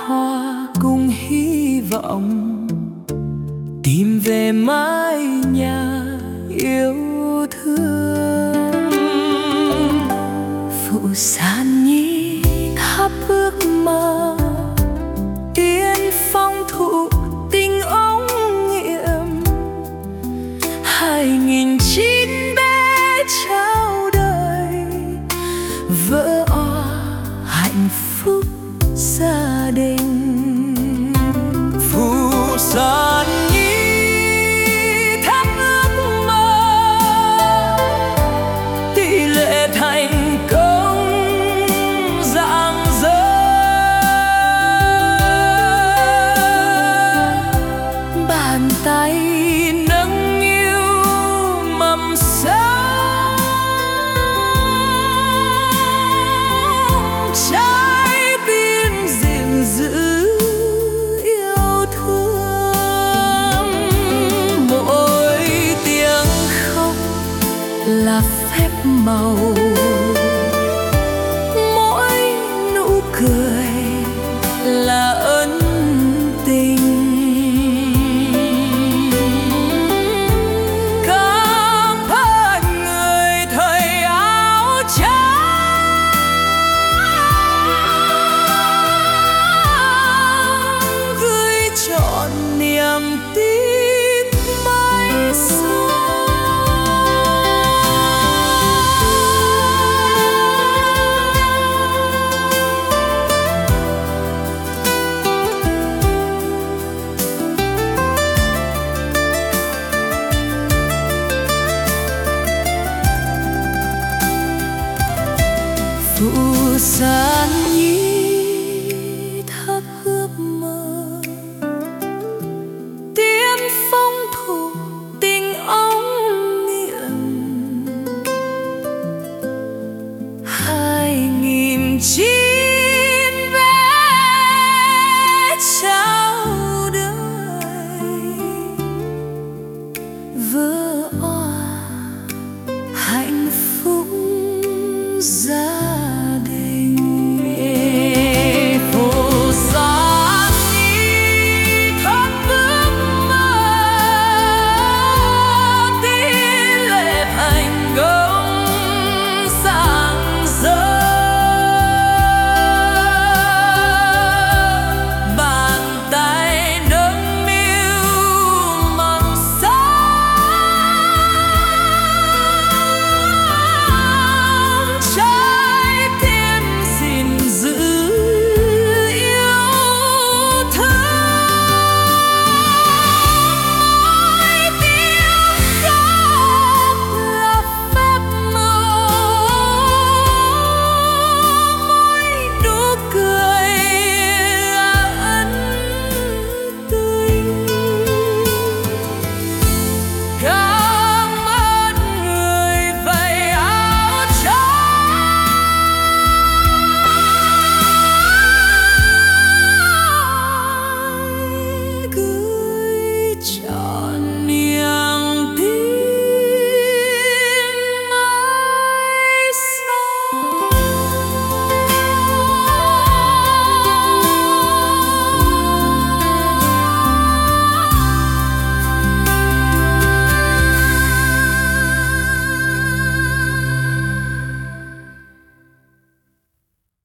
hoa cùng hy vọng tìm về mái nhà yêu thương. Phụ sản nhi thắp ước mơ yên phong thụ tình ống nghiệm. 2009 bé trao đời vỡ òa hạnh phúc gia đình. Phụ sản nhi thắp ước mơ tỷ lệ thành công rạng rỡ. Bàn tay nâng niu mầm sống, trái tim gìn giữ yêu thương. Mỗi tiếng khóc là phép màu